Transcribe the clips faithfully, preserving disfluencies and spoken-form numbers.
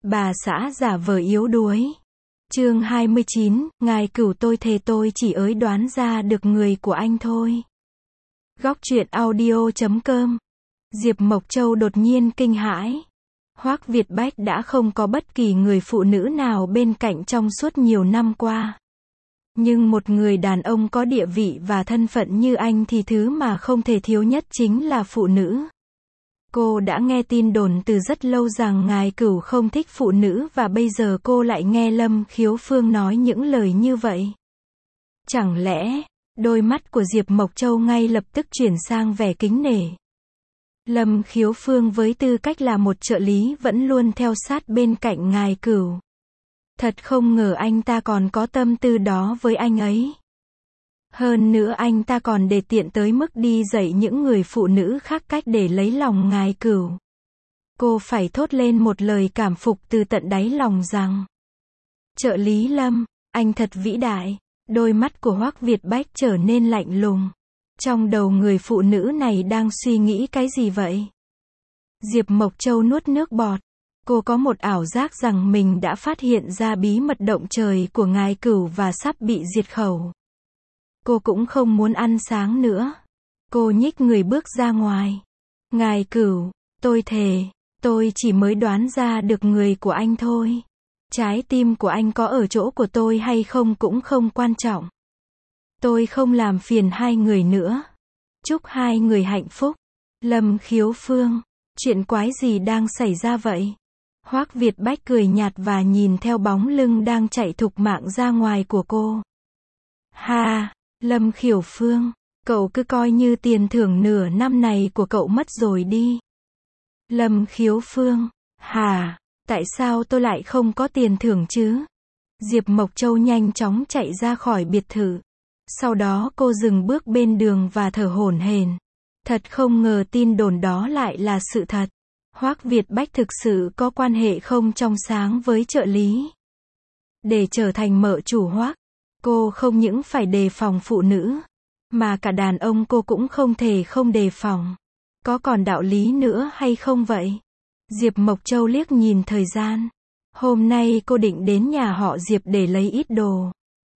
Bà xã giả vờ yếu đuối. Chương hai mươi chín, ngài cửu tôi thề tôi chỉ ới đoán ra được người của anh thôi. Góc truyện audio chấm com. Diệp Mộc Châu đột nhiên kinh hãi. Hoắc Việt Bách đã không có bất kỳ người phụ nữ nào bên cạnh trong suốt nhiều năm qua. Nhưng một người đàn ông có địa vị và thân phận như anh thì thứ mà không thể thiếu nhất chính là phụ nữ. Cô đã nghe tin đồn từ rất lâu rằng ngài cửu không thích phụ nữ và bây giờ cô lại nghe Lâm Khiếu Phương nói những lời như vậy. Chẳng lẽ, đôi mắt của Diệp Mộc Châu ngay lập tức chuyển sang vẻ kính nể. Lâm Khiếu Phương với tư cách là một trợ lý vẫn luôn theo sát bên cạnh ngài cửu. Thật không ngờ anh ta còn có tâm tư đó với anh ấy. Hơn nữa anh ta còn để tiện tới mức đi dạy những người phụ nữ khác cách để lấy lòng ngài cửu. Cô phải thốt lên một lời cảm phục từ tận đáy lòng rằng: trợ lý Lâm, anh thật vĩ đại. Đôi mắt của Hoắc Việt Bách trở nên lạnh lùng. Trong đầu người phụ nữ này đang suy nghĩ cái gì vậy? Diệp Mộc Châu nuốt nước bọt. Cô có một ảo giác rằng mình đã phát hiện ra bí mật động trời của ngài cửu và sắp bị diệt khẩu. Cô cũng không muốn ăn sáng nữa. Cô nhích người bước ra ngoài. Ngài cửu, tôi thề, tôi chỉ mới đoán ra được người của anh thôi. Trái tim của anh có ở chỗ của tôi hay không cũng không quan trọng. Tôi không làm phiền hai người nữa. Chúc hai người hạnh phúc. Lâm Khiếu Phương, chuyện quái gì đang xảy ra vậy? Hoắc Việt Bách cười nhạt và nhìn theo bóng lưng đang chạy thục mạng ra ngoài của cô. Ha, Lâm Khiếu Phương, cậu cứ coi như tiền thưởng nửa năm này của cậu mất rồi đi. Lâm Khiếu Phương, hà, tại sao tôi lại không có tiền thưởng chứ? Diệp Mộc Châu nhanh chóng chạy ra khỏi biệt thự. Sau đó cô dừng bước bên đường và thở hổn hển. Thật không ngờ tin đồn đó lại là sự thật. Hoắc Việt Bách thực sự có quan hệ không trong sáng với trợ lý. Để trở thành mợ chủ Hoắc, cô không những phải đề phòng phụ nữ, mà cả đàn ông cô cũng không thể không đề phòng. Có còn đạo lý nữa hay không vậy? Diệp Mộc Châu liếc nhìn thời gian. Hôm nay cô định đến nhà họ Diệp để lấy ít đồ.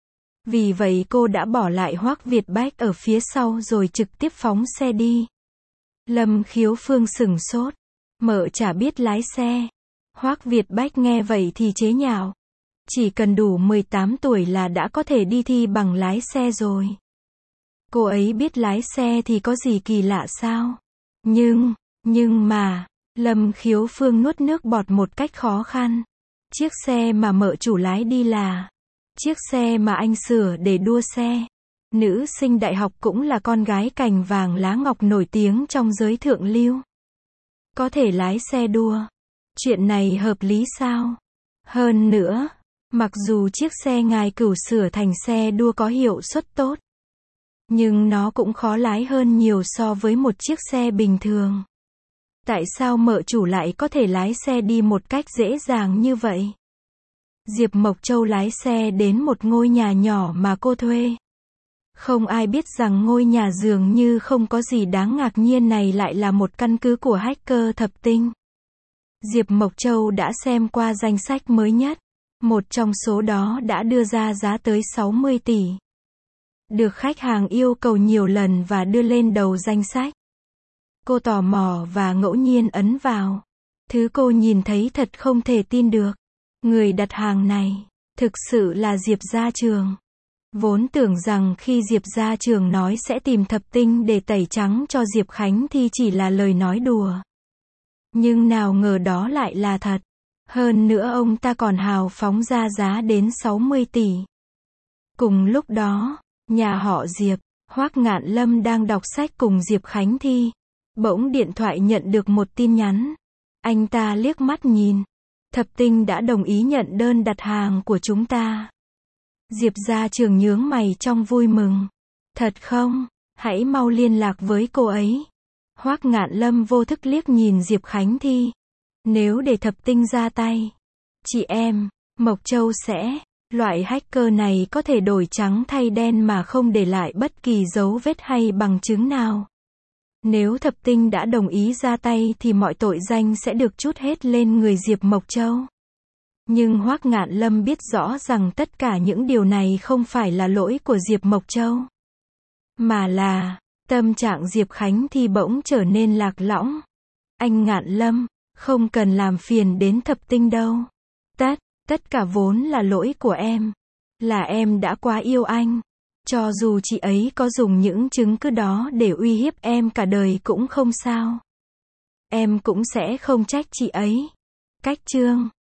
Vì vậy cô đã bỏ lại Hoắc Việt Bách ở phía sau rồi trực tiếp phóng xe đi. Lâm Khiếu Phương sửng sốt. Mợ chả biết lái xe. Hoắc Việt Bách nghe vậy thì chế nhạo. Chỉ cần đủ mười tám tuổi là đã có thể đi thi bằng lái xe rồi. Cô ấy biết lái xe thì có gì kỳ lạ sao? Nhưng, nhưng mà, Lâm Khiếu Phương nuốt nước bọt một cách khó khăn. Chiếc xe mà mợ chủ lái đi là chiếc xe mà anh sửa để đua xe. Nữ sinh đại học cũng là con gái cành vàng lá ngọc nổi tiếng trong giới thượng lưu. Có thể lái xe đua. Chuyện này hợp lý sao? Hơn nữa, mặc dù chiếc xe ngài cửu sửa thành xe đua có hiệu suất tốt, nhưng nó cũng khó lái hơn nhiều so với một chiếc xe bình thường. Tại sao mợ chủ lại có thể lái xe đi một cách dễ dàng như vậy? Diệp Mộc Châu lái xe đến một ngôi nhà nhỏ mà cô thuê. Không ai biết rằng ngôi nhà dường như không có gì đáng ngạc nhiên này lại là một căn cứ của hacker thập tinh. Diệp Mộc Châu đã xem qua danh sách mới nhất. Một trong số đó đã đưa ra giá tới sáu mươi tỷ. Được khách hàng yêu cầu nhiều lần và đưa lên đầu danh sách. Cô tò mò và ngẫu nhiên ấn vào. Thứ cô nhìn thấy thật không thể tin được. Người đặt hàng này, thực sự là Diệp Gia Trường. Vốn tưởng rằng khi Diệp Gia Trường nói sẽ tìm thập tinh để tẩy trắng cho Diệp Khánh thì chỉ là lời nói đùa. Nhưng nào ngờ đó lại là thật. Hơn nữa ông ta còn hào phóng ra giá đến sáu mươi tỷ. Cùng lúc đó, nhà họ Diệp, Hoắc Ngạn Lâm đang đọc sách cùng Diệp Khánh Thi. Bỗng điện thoại nhận được một tin nhắn. Anh ta liếc mắt nhìn. Thập tinh đã đồng ý nhận đơn đặt hàng của chúng ta. Diệp Gia Trường nhướng mày trong vui mừng. Thật không? Hãy mau liên lạc với cô ấy. Hoắc Ngạn Lâm vô thức liếc nhìn Diệp Khánh Thi. Nếu để thập tinh ra tay, chị em, Mộc Châu sẽ, loại hacker này có thể đổi trắng thay đen mà không để lại bất kỳ dấu vết hay bằng chứng nào. Nếu thập tinh đã đồng ý ra tay thì mọi tội danh sẽ được trút hết lên người Diệp Mộc Châu. Nhưng Hoắc Ngạn Lâm biết rõ rằng tất cả những điều này không phải là lỗi của Diệp Mộc Châu. Mà là, tâm trạng Diệp Khánh Thi bỗng trở nên lạc lõng. Anh Ngạn Lâm, không cần làm phiền đến Thập Tinh đâu. Tất, tất cả vốn là lỗi của em. Là em đã quá yêu anh. Cho dù chị ấy có dùng những chứng cứ đó để uy hiếp em cả đời cũng không sao. Em cũng sẽ không trách chị ấy. Cách chương